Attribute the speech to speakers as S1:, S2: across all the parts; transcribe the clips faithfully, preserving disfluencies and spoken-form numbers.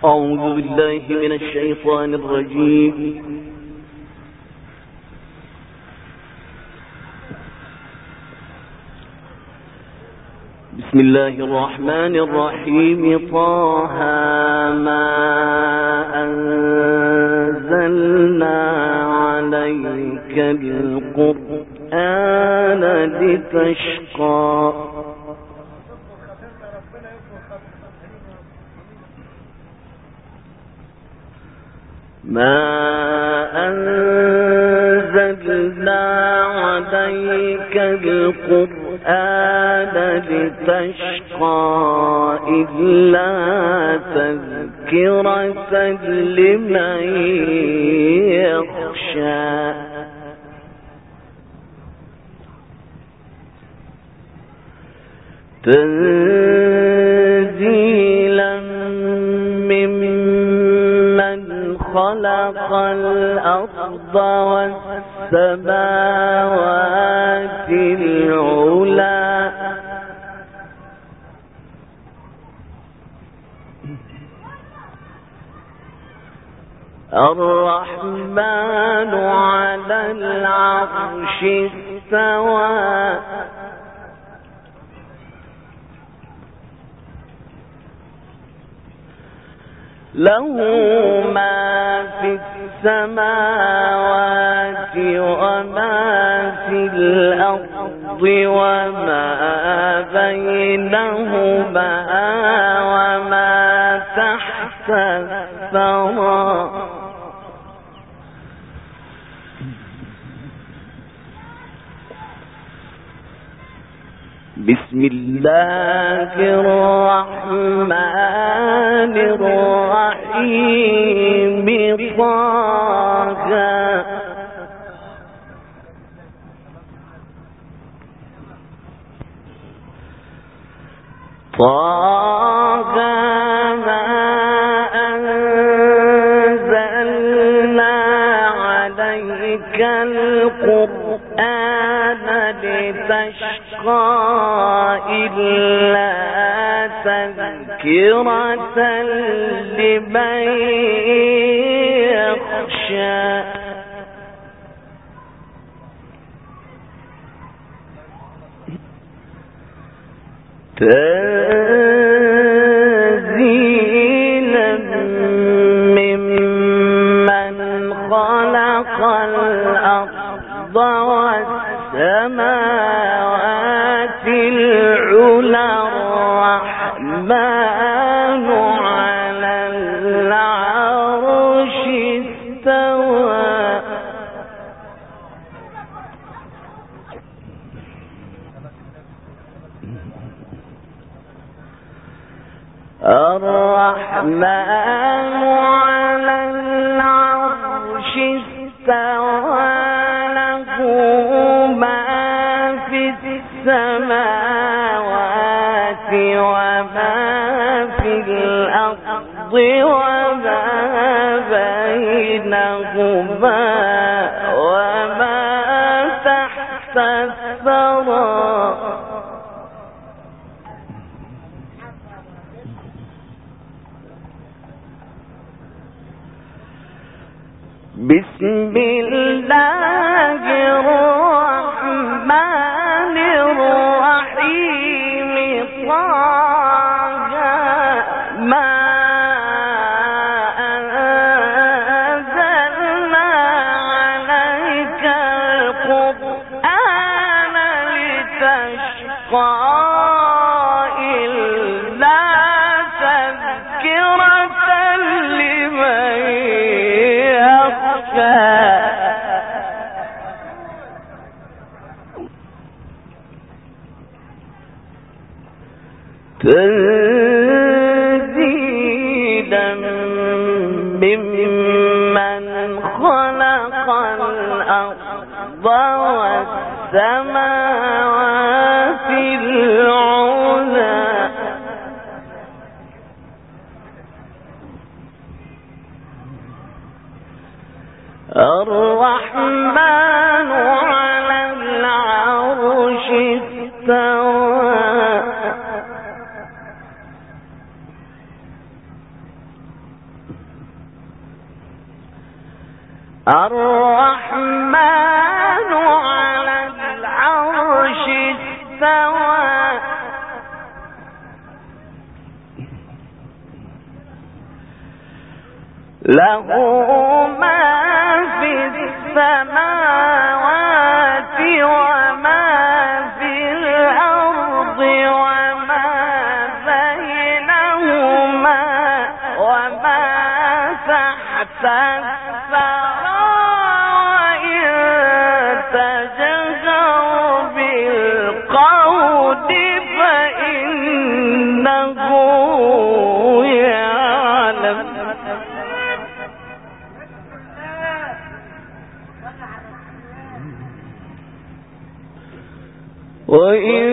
S1: أعوذ بالله من الشيطان الرجيم. بسم الله الرحمن الرحيم. طه ما أنزلنا عليك القرآن لتشقى ما أنزلنا عليك القرآن لتشقى إلا تذكرة لمن يخشى تنزيلا ممن خلق الأرض والسماوات العلى الرحمن على العرش استوى له ما في السماوات وما في الأرض وما بينهما وما تحت الثرى بسم الله الرحمن الرحيم. طه طه ما أنزلنا عليك القرآن لتشقى إلا تذكرة لمن يخشى تنزيلا ممن خلق الأرض والسماوات العلى الرحمن على العرش استوى الرحمن على العرش استوى له ما في السماوات وما في الأرض وما بينهما وما تحت الثرى بسم الله الرحمن الرحيم. طه ما أنزلنا عليك القرآن لتشقى إلا تذكرة لمن تنزيلا ممن خلق الأرض والسماوات العلى الرحمن على العرش استوى الرحمن على العرش استوى له ما في السماوات وما في الأرض وما بينهما وما تحت الثرى وإن تجهر بالقول فإنه يعلم وإن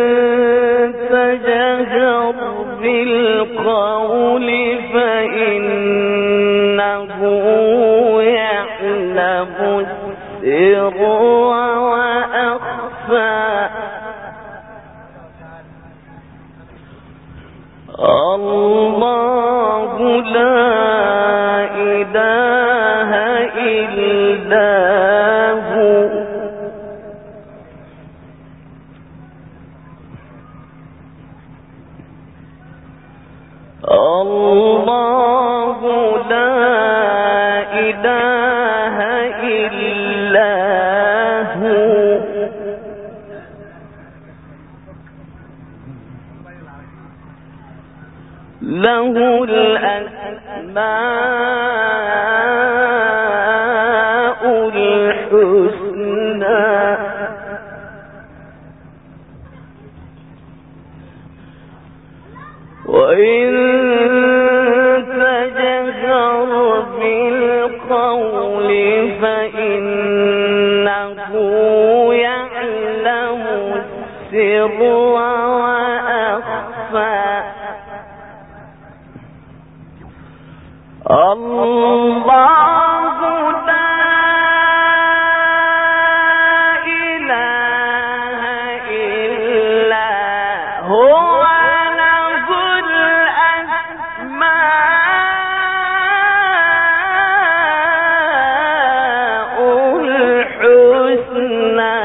S1: تجهر بالقول فإنه يعلم السر وأخفى الله لا إله إلا هو الله لا إله إلا هو له الأسماء الحسنى وإن تجهر بالقول فإنه يعلم السر وأخفى الله لا إله إلا هو له الأسماء الحسنى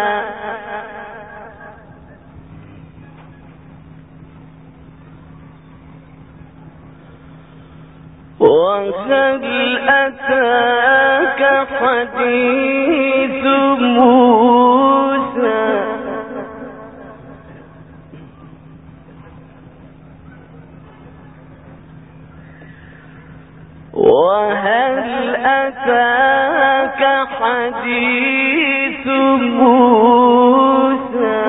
S1: وهل أتاك حديث موسى وهل أتاك حديث موسى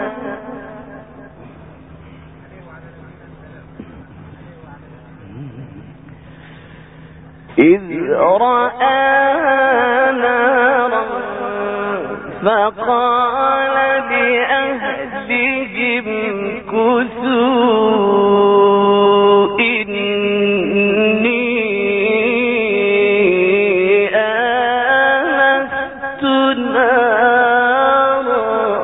S1: إذ رأى نارا فقال لأهلهم كثوا إني آنست نارا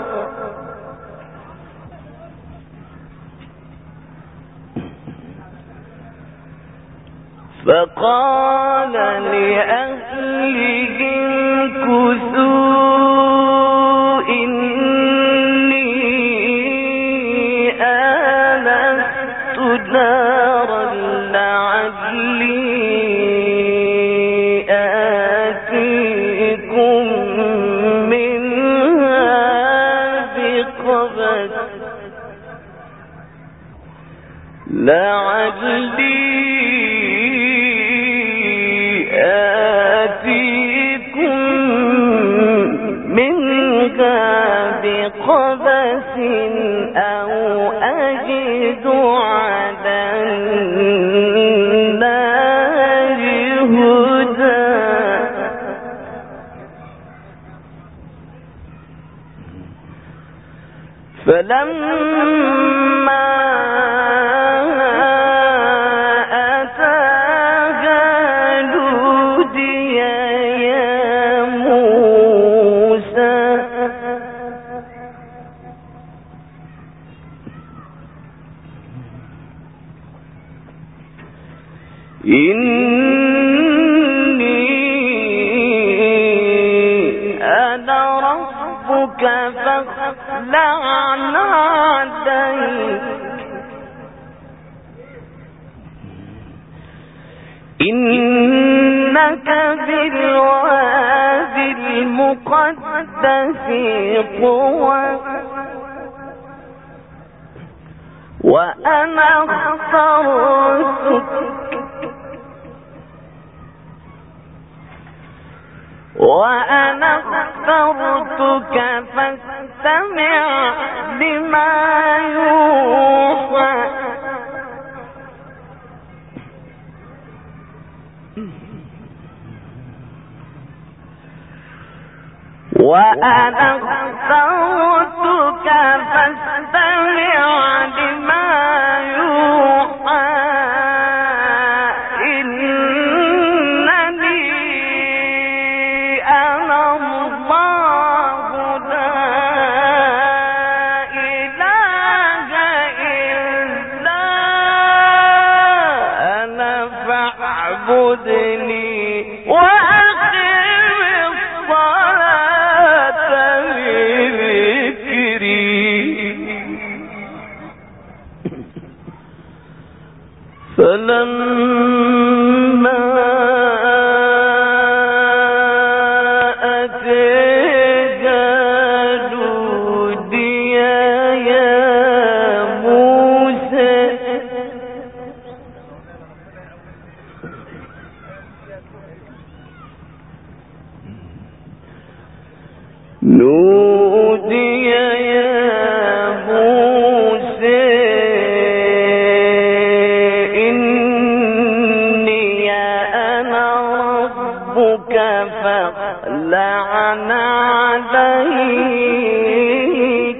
S1: فقال لأهلهم كثوا إني آنست نارا لعلي آتيكم منها بقبس لعلي آتيكم منها بقبس أو أجد على النار هدى فلما إني فاخلع عليك إنك بالوادي المقدس طوى وأنا اخترتك وأنا اخترتك فاستمع لما يوحى وأنا اخترتك فاستمع لما يوحى إنني أنا الله لا إله إلا أنا فاعبدني فلما أتى جالوت يا موسى نودي يا موسى فاخلع عليك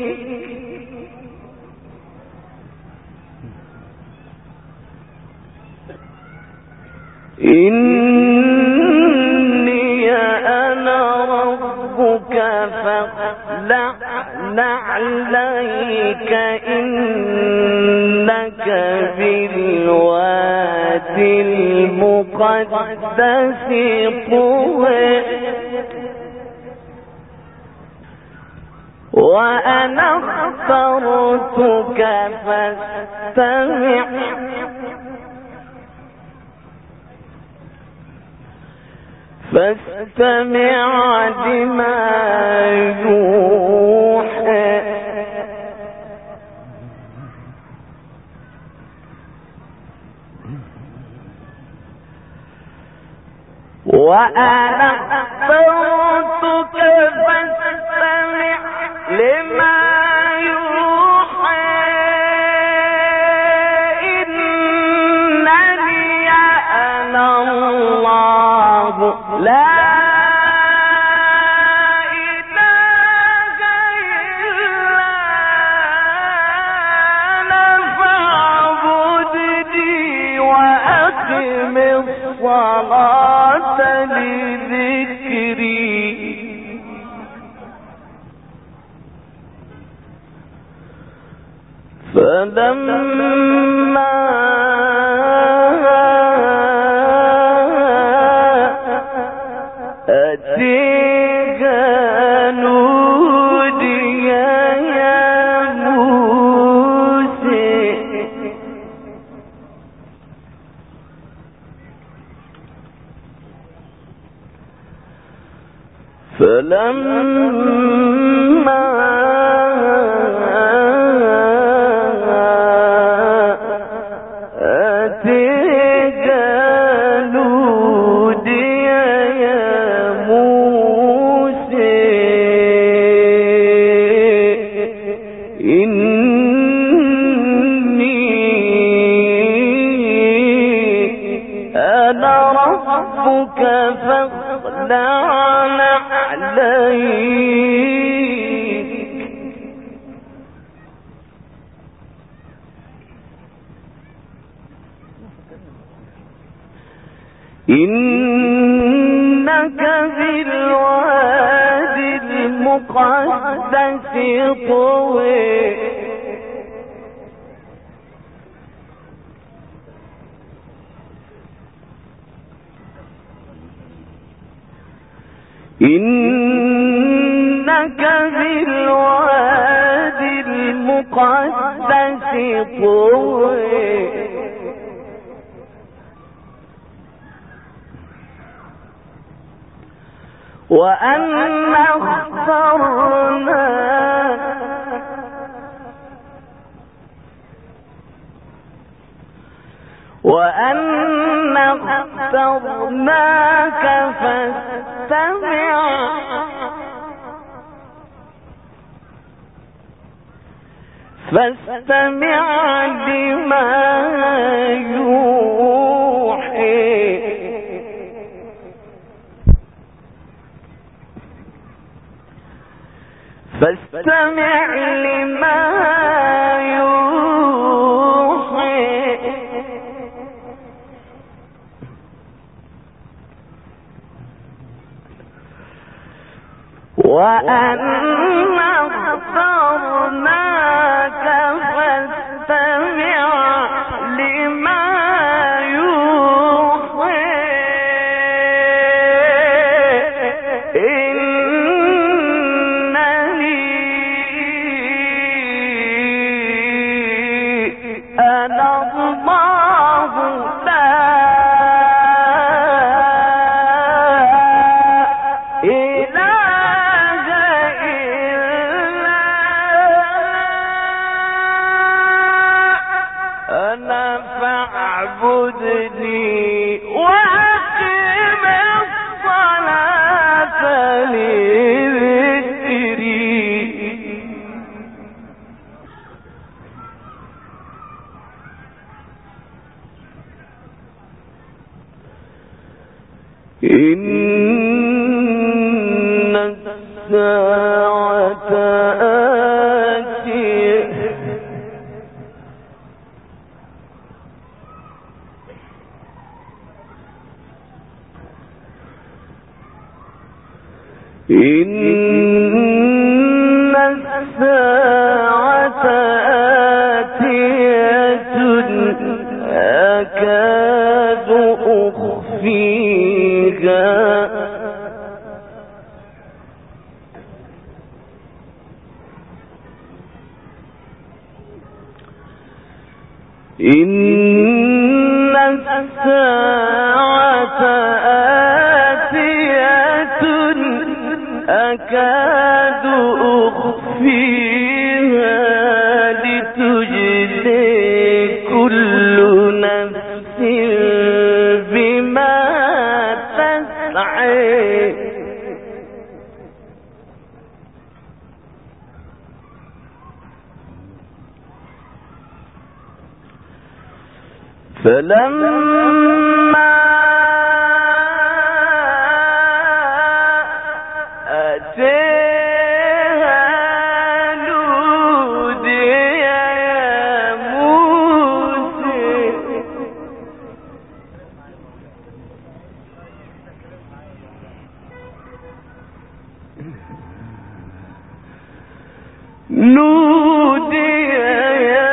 S1: إني أنا ربك فاخلع عليك إنك بالوادي المقدس طوى وأنا اخترتك فاستمع فاستمع لما يوحى وأنا اخترتك فاستمع لما يوحى إنني أنا الله لا إله إلا أنا فاعبدني وأقم الصلاة لذكري فلما أتيك نودي يا موسى فلما أتيك نودي يا موسى إني أنا ربك فاخلع عليك إنك بالوادي المقدس طوى إنك بالوادي طوي وأنا اخترناك وأنا اخترناك فاستمع فاستمع لما يوحي فاستمع لما يوحي وأنا اخترناك فاستمع لما يوحي إنني أنا الله لا إله إلا أنا فاعبدني وأقم الصلاة لذكري إن الساعة آتية إن الساعة آتية أكاد أخفيها إن الساعة آتية أكاد أخفيها لتجزي كل نفس بما تسعى فلما أتيها نودي يا موسى نودي يا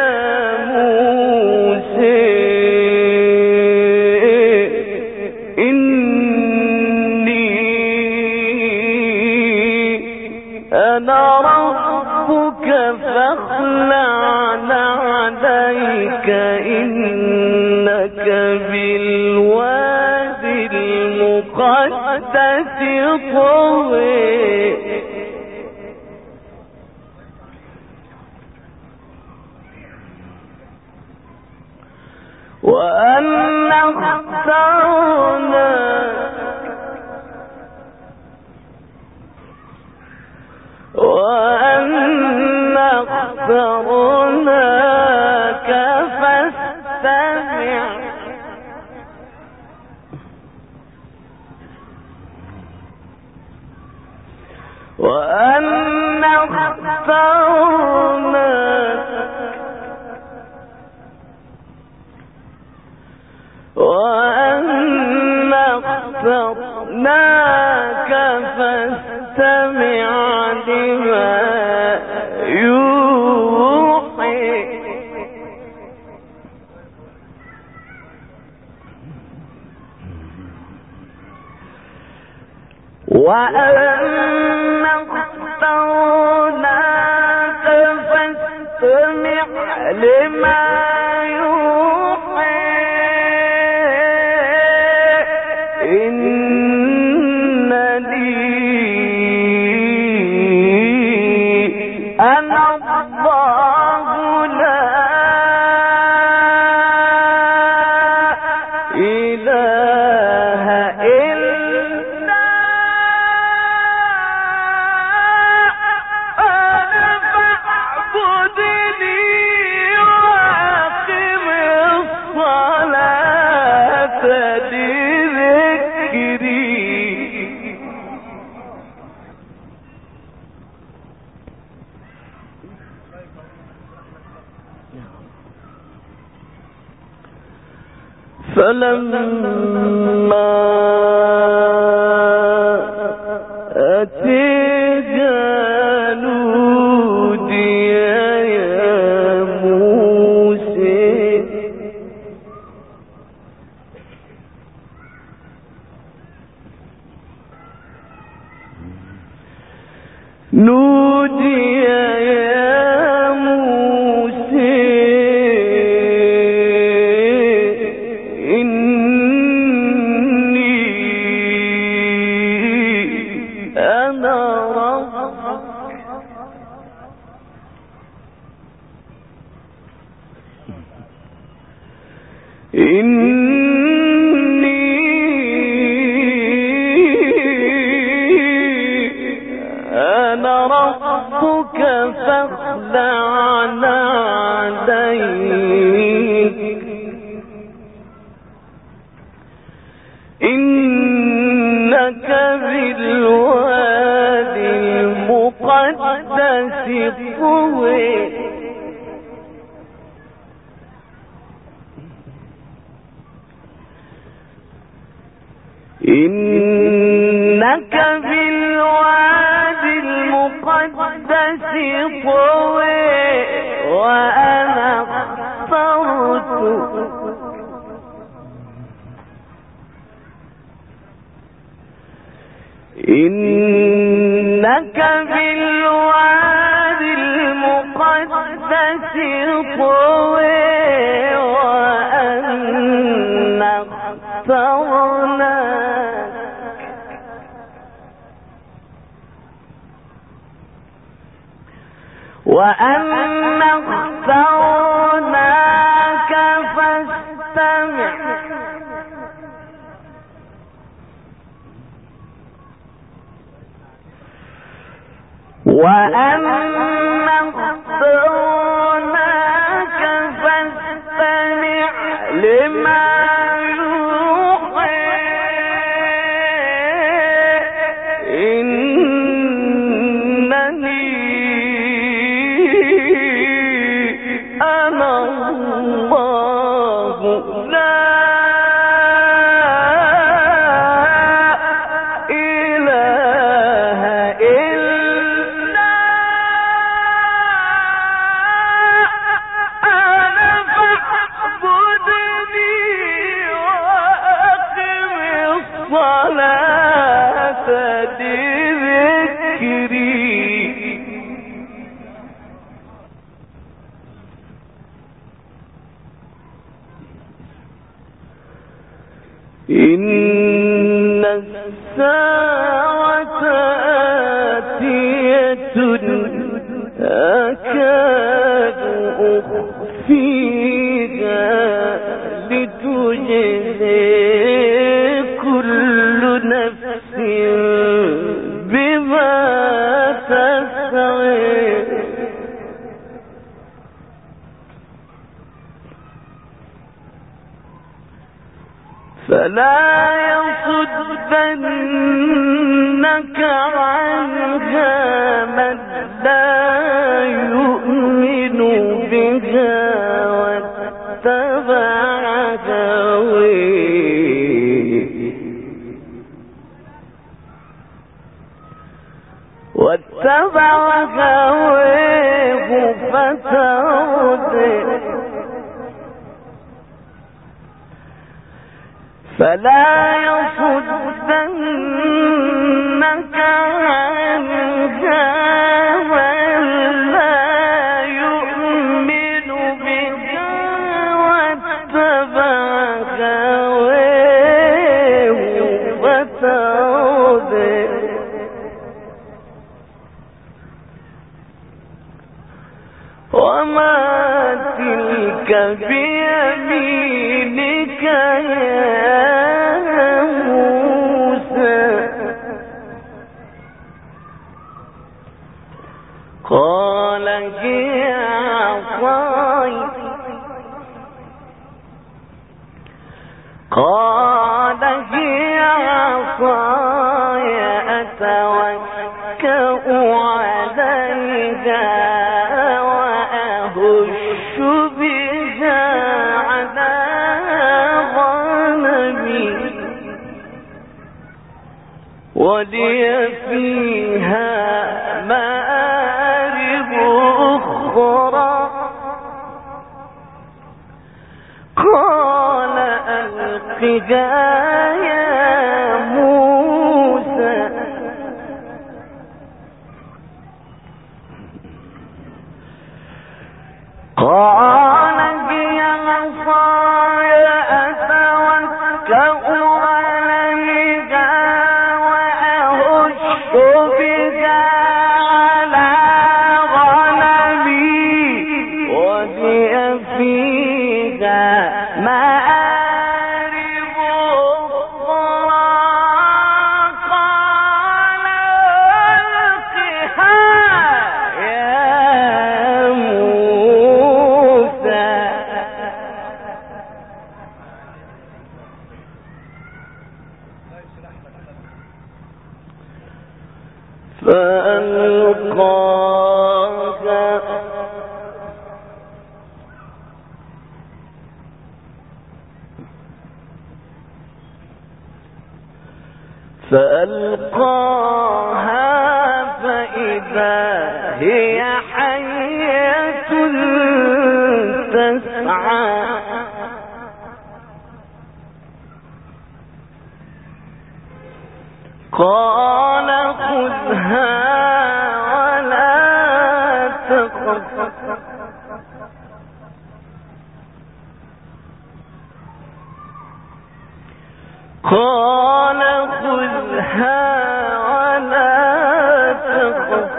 S1: موسى أنا ربك فاخلع عليك إنك بالوادي المقدس طوي وأنا اخترناك وأنا اخترناك فاستمع وأنا اخترناك وأنا اخترناك فاستمع لما يوحي وأنا اخترناك فاستمع لما فلما أتيها نودي يا موسى نودي يا موسى إني أنا ربك إني أنا ربك فاخلع عليك إنك بالوادي المقدس طوى إنك بالوادي المقدس طوى وأنا اخترتك إنك بالوادي المقدس طوى وأنا اخترناك وأنا اخترناك فاستمع وأنا اخترناك فاستمع لما يوحى إنني أنا الله لا إله إلا أنا فاعبدني وأقم الصلاة لذكري إن الساعة آتية أكاد أخفيها لتجزي كل نفس بما تسعى فلا يصدنك عنها من لا يؤمن بها واتبع هويه واتبع هويه فتردى فلا يصدنك عنها من لا يؤمن بها واتبع هواه فتردى وما تلك بيمينك يا موسى قال هي عصاي قال هي عصاي أتوكأ عليها وأهش بها على غنمي ولي فيها مآرب أخرى قال ألقها يا موسى قال هي عصاي أتوكأ عليها وأهش بها على غنمي ولي فيها مآرب أخرى قال ألقها يا موسى فألقاها فألقاها فإذا هي حية تسعى قال خذها ولا تخف قال خذها ولا تخف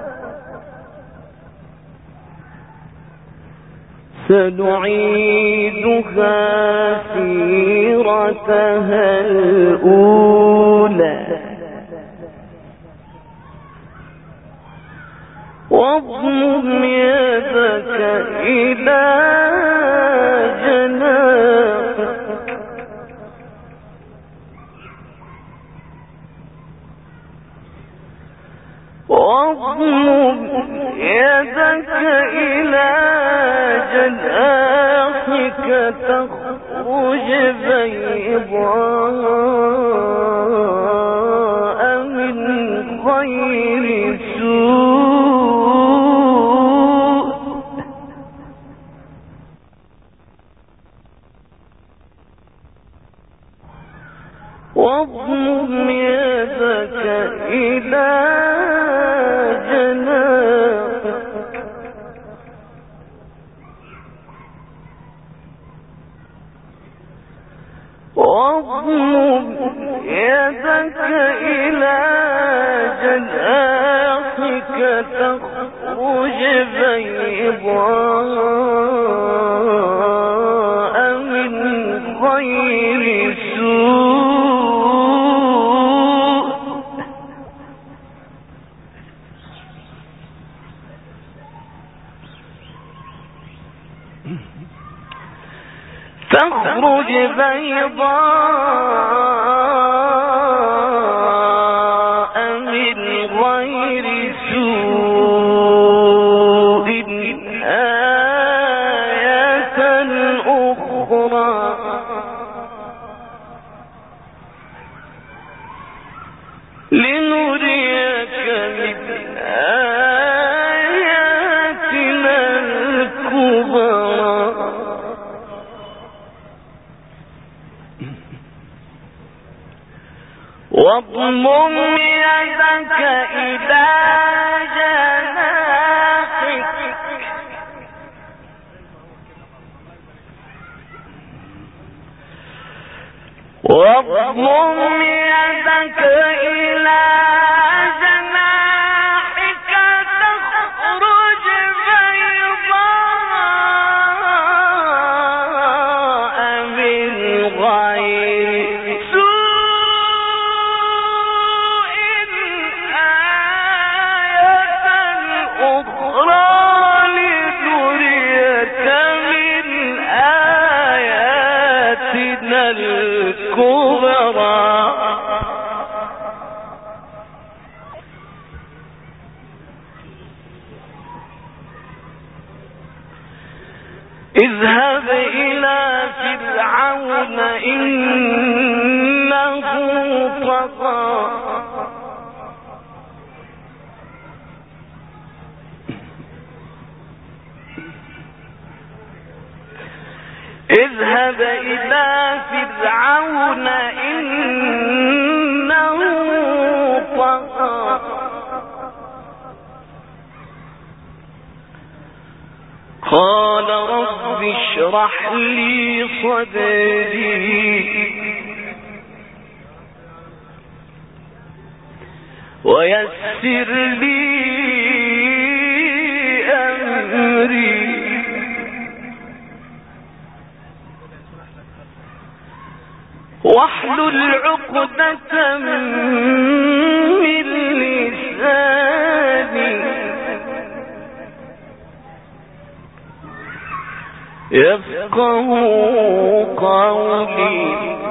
S1: سنعيدها سيرتها الأولى واضمم يدك إلى جناحك واضمم يدك إلى جناحك تخرج بيضاء من غير سوء واضمم يدك إلى جناحك واضمم يدك إلى جناحك تخرج بيضاء من غير سوء تخرج بيضاء من غير سوء آية أخرى لنريك من آياتنا الكبرى واضمم يدك إلى جناحك واضمم يدك إلى جناحك تخرج بيضاء من غير سوء آية أخرى لنريك من آياتنا الكبرى اذهب إلى فرعون إنه طغى فرعون إنه طغى قال رب اشرح لي صدري ويسر لي أمري واحلل عقدة من لساني يفقهوا قولي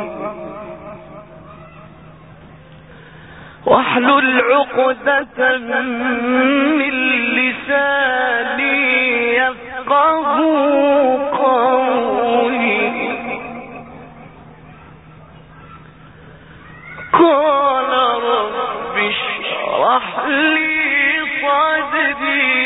S1: واحلل عقدة من لساني يفقهوا قولي قال رب اشرح لي صدري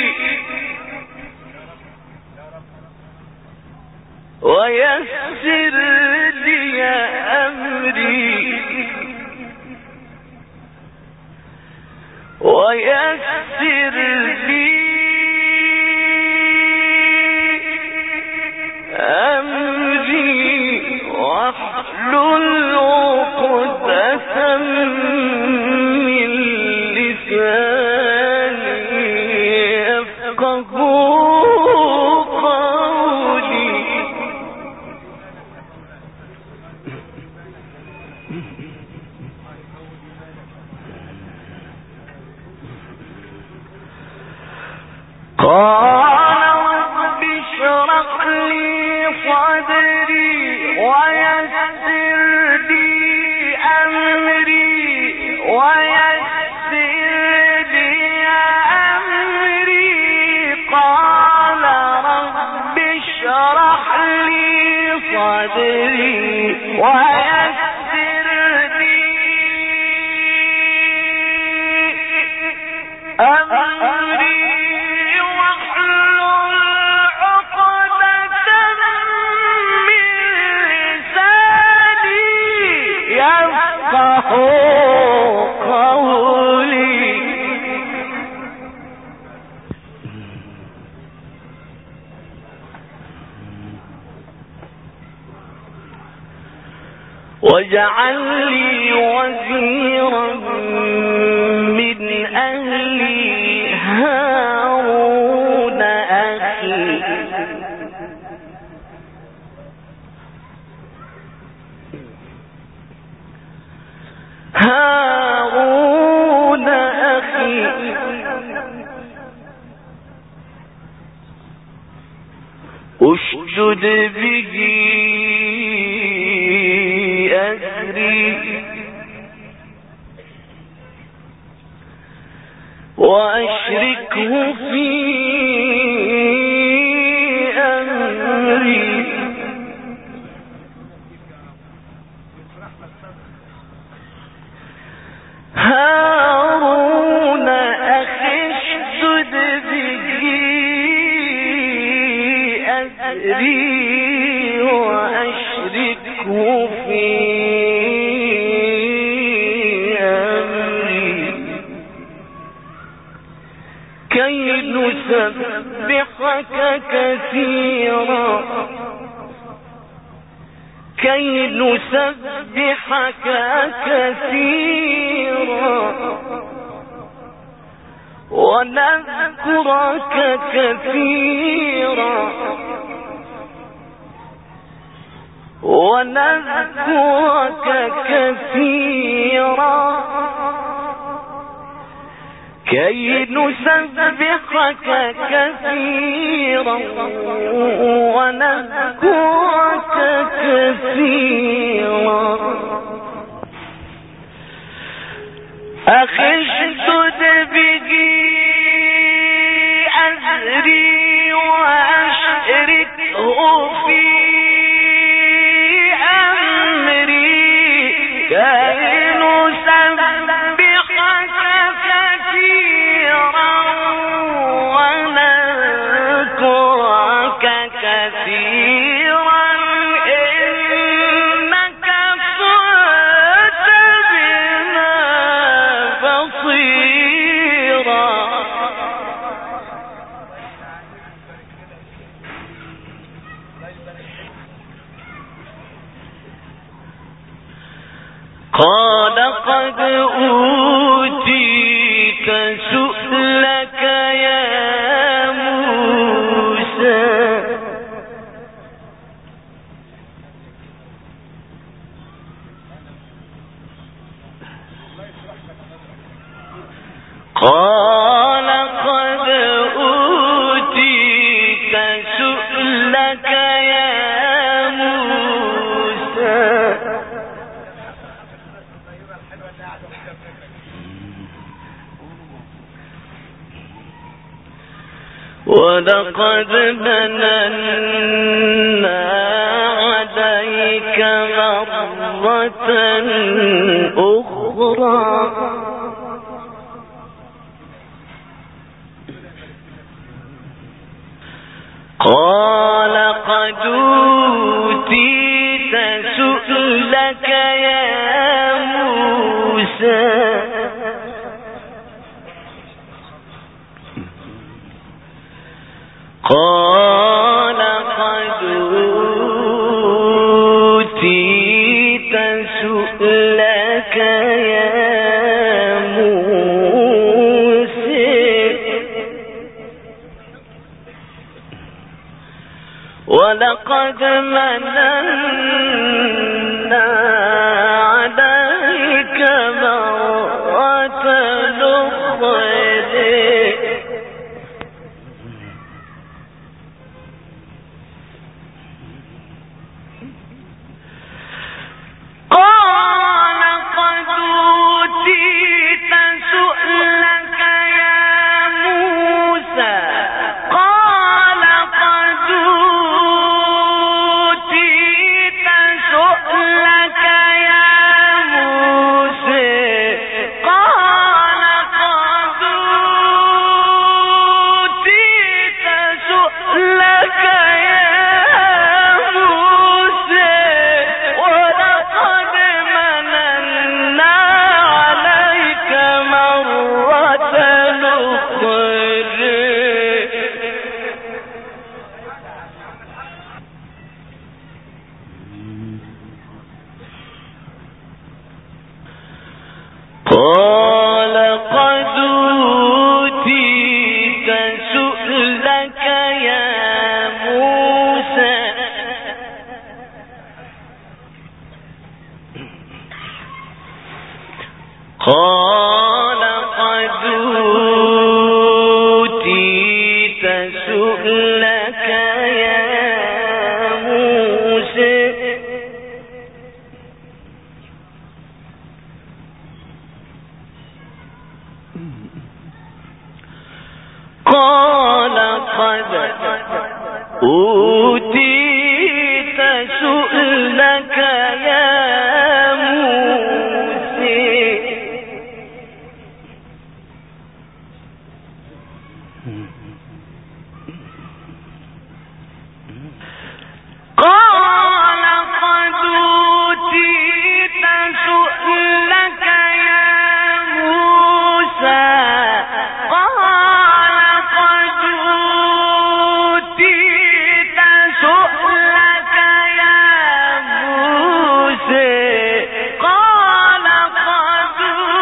S1: ويسر لي أمري ويسر لي أمري واحلل عقدة من لساني يفقهوا قولي قال رب اشرح لي صدري ويسر لي أمري ويسر لي أمري قال رب اشرح لي صدري ويسر لي أمري قولي واجعل لي وزيرا من أهلي هارون أخي هارون أخي أشدد به أزري وأشركه في أمري هارون أخي اشدد به أزري وأشركه في أمري كي نسبحك كثيرا كي نسبحك كثيرا ونذكرك كثيرا ونذكرك كثيرا كي نسبحك كثيرا ونذكرك كثيرا أخي اشدد به أزري وأشركه في أمري كي نسبحك كثيرا ونذكرك كثيرا إنك قال قد أوتيت سؤلك يا موسى قال قد أوتيت سؤلك يا موسى ولقد مننا عليك مرة أخرى قال قد أوتيت سؤلك يا موسى قال قد أوتيت سؤلك يا ولقد مننا عليك مرة أخرى قال قد أوتيت سؤلك يا موسى قال قد أوتيت سؤلك يا موسى قال قد أوتيت سؤلك يا موسى ولقد مننا عليك مرة أخرى قال قد أوتيت سؤلك يا موسى قال قد أوتيت سؤلك يا موسى قال قد أوتيت سؤلك يا موسى قال قد أوتيت سؤلك يا موسى قال قد أوتيت سؤلك يا موسى قال قد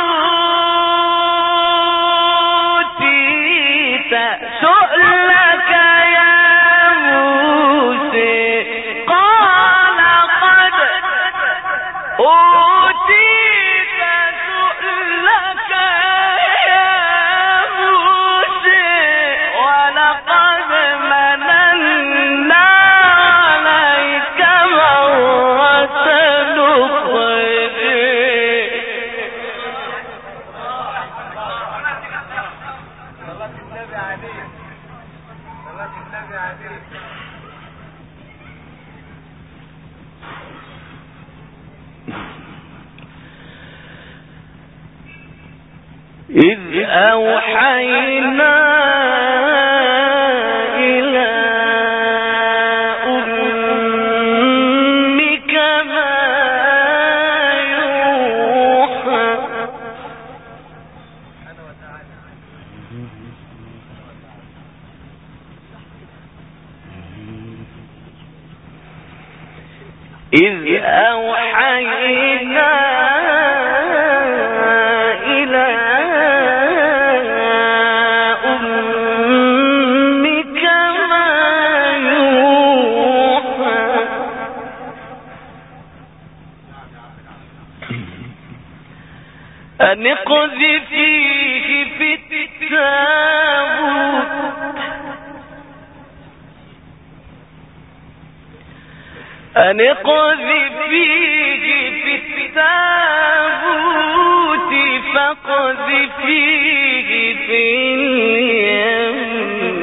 S1: أوتيت سؤلك يا موسى قال قد أوتيت سؤلك يا موسى ولقد مننا عليك مرة أخرى إذ أوحينا إلى أمك ما يوحى إذ أوحينا أن اقذفيه في التابوت أن اقذفيه في التابوت فاقذفيه في اليم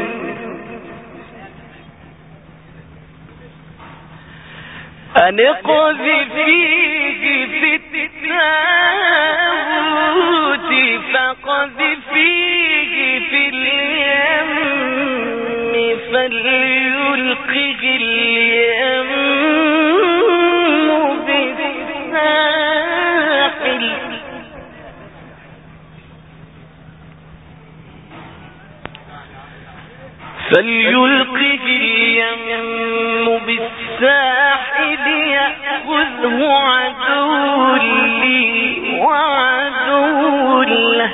S1: أن اقذفيه في التابوت فاقذفيه في اليم فليلقه اليم بالساحل فليلقه اليم بالساحل يأخذه عدو لي وعدو له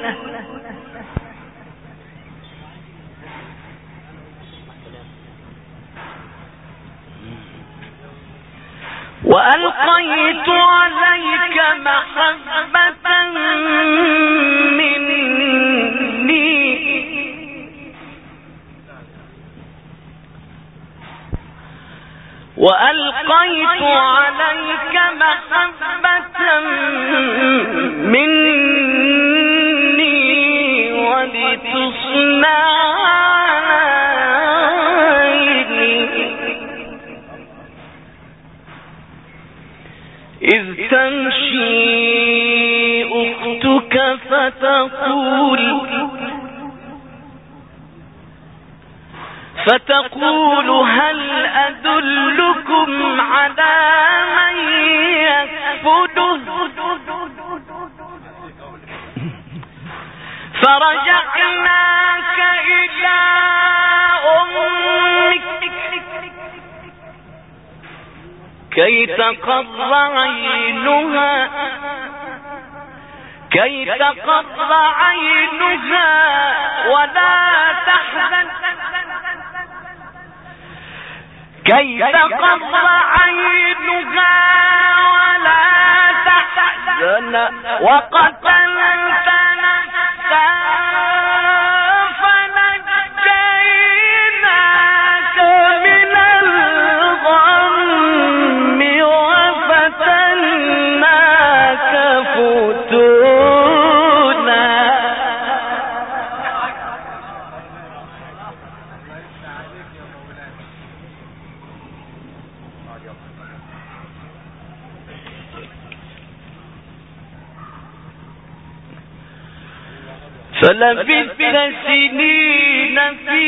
S1: وألقيت عليك محبة مني وألقيت عليك محبة مني ولتصنع إذ تمشي أختك فتقول فتقول هل أدلكم على من يكفله فرجعناك إلى أمك كي تقر عينها كي تقر عينها ولا تحزن كي تقر عينها ولا تحزن وقتلت نفسا فنجيناك من الغم وفتناك فتونا فلبثت سنين في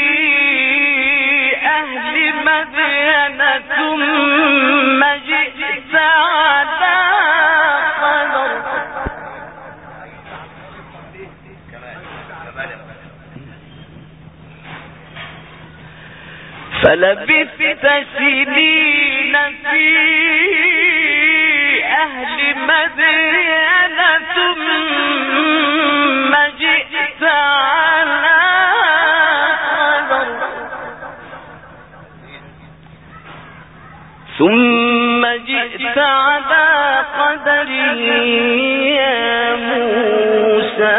S1: أهل مدين ثم جئت على قدر فلبثت سنين في أهل مدين ثم جئت على قدر ثم جئت على قدر يا موسى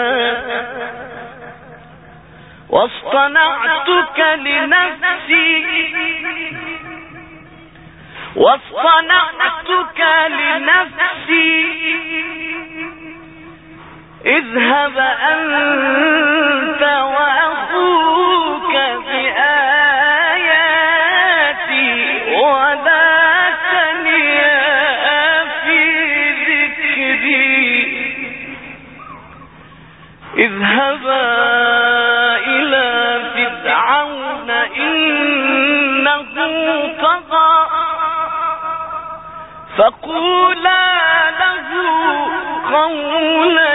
S1: واصطنعتك لنفسي واصطنعتك لنفسي اذهب أنت وأخوك بآياتي ولا تنيا في ذكري اذهبا إلى فرعون إنه طغى فقولا له قولا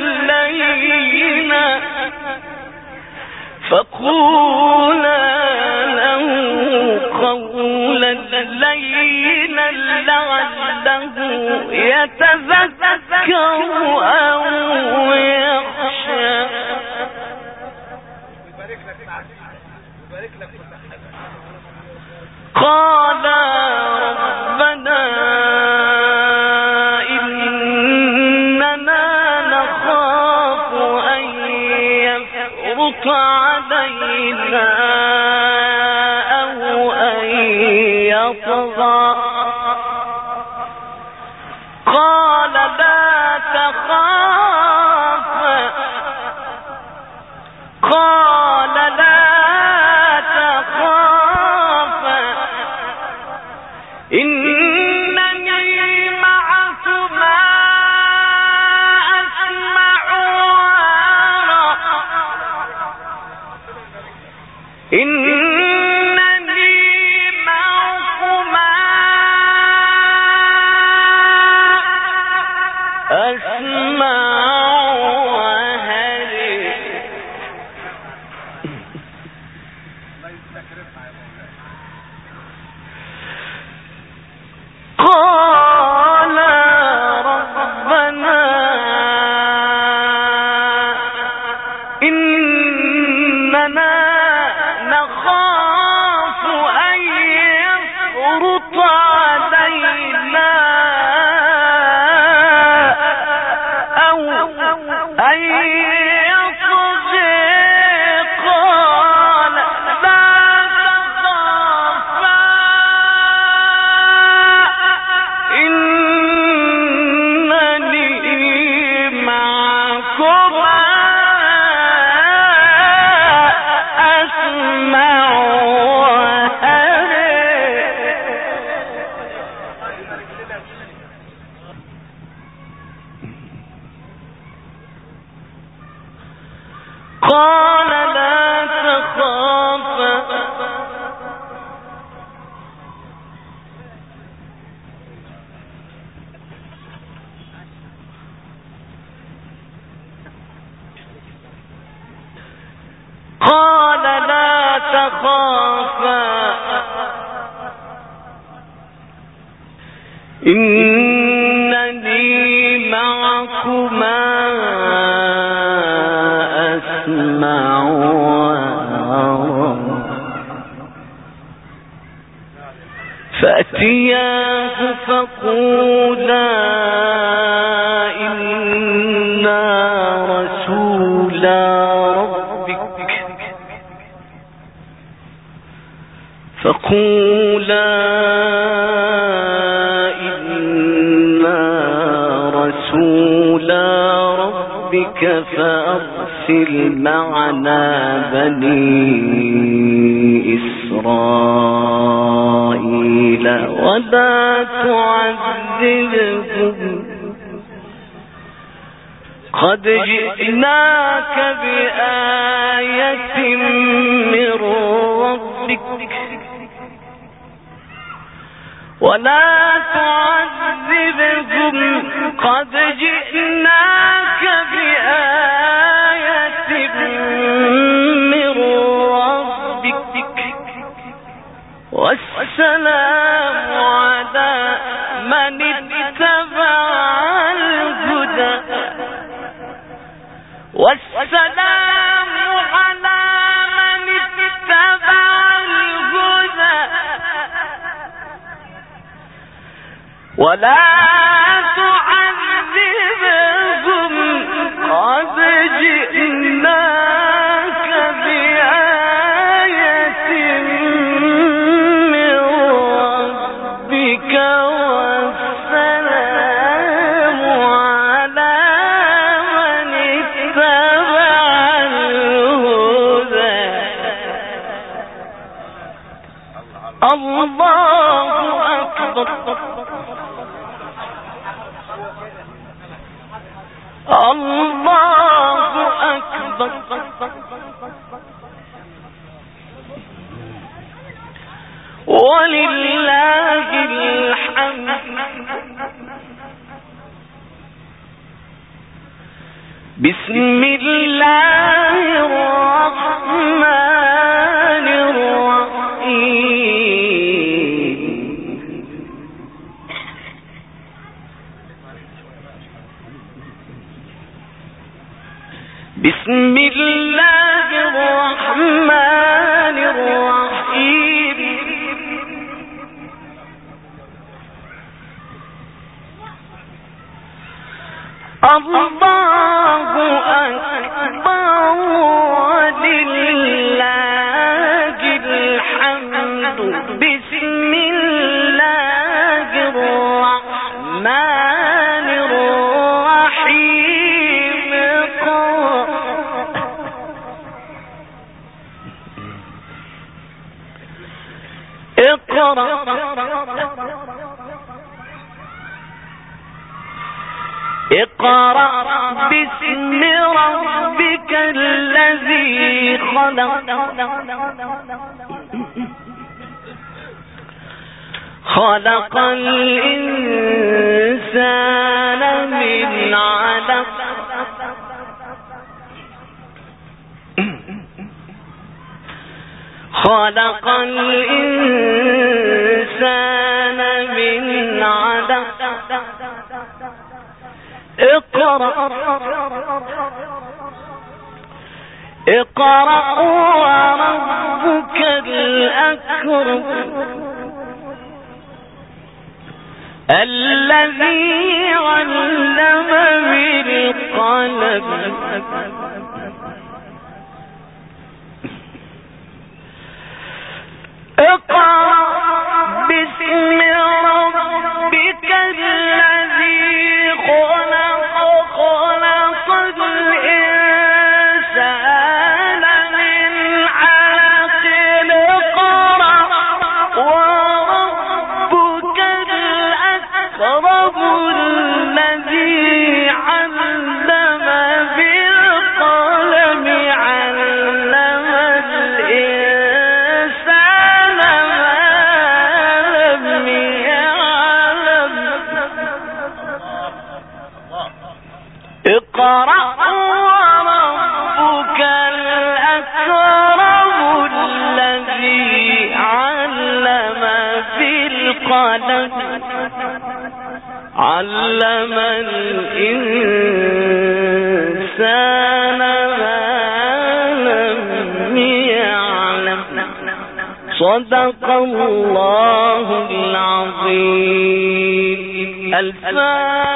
S1: لينا فقولا له قولا لينا لعله يتذكر أو يخشى قال ربنا تخافا قال لا تخافا إنني معكما أسمع وأرى إنني معكما أسمع وأرى قال ربنا إننا نخاف أن يفرط علينا أو أن يطغى قال لا تخافا إنني معكما أسمع وأرى قال لا تخافا قال لا تخافا إنني معكما أسمع وأرى فأتياه فقولا إنا رسولا ربك فقولا إنا رسولا ربك فأرسل معنا بني إسرائيل ولا تعذبهم قد جئناك بآية من ربك ولا تعذبهم قد جئناك بآية من ربك والسلام على من اتبع الهدى والسلام على من اتبع الهدى ولا تعذبهم قد جئناك بآية من ربك والسلام على من اتبع الهدى الله أكبر الله أكبر ولله الحمد بسم الله الرحمن الرحيم بسم الله الرحمن الرحيم الله أكبر ولله الحمد بسم الله الرحمن الرحيم اقرأ اقرأ باسم ربك الذي خلق خلق الإنسان من علق خلق الإنسان من علق اقرأ اقرأ وربك الأكرم الذي علم بالقلم اقرأ باسم ربك الذي خلق خلق الإنسان من علق اقرأ وربك الأكرم الذي علم بالقلم علم الإنسان ما لم يعلم اقرأ وربك الأكرم الذي علم بالقلم علم الإنسان ما لم يعلم صدق الله العظيم. الفاتحة.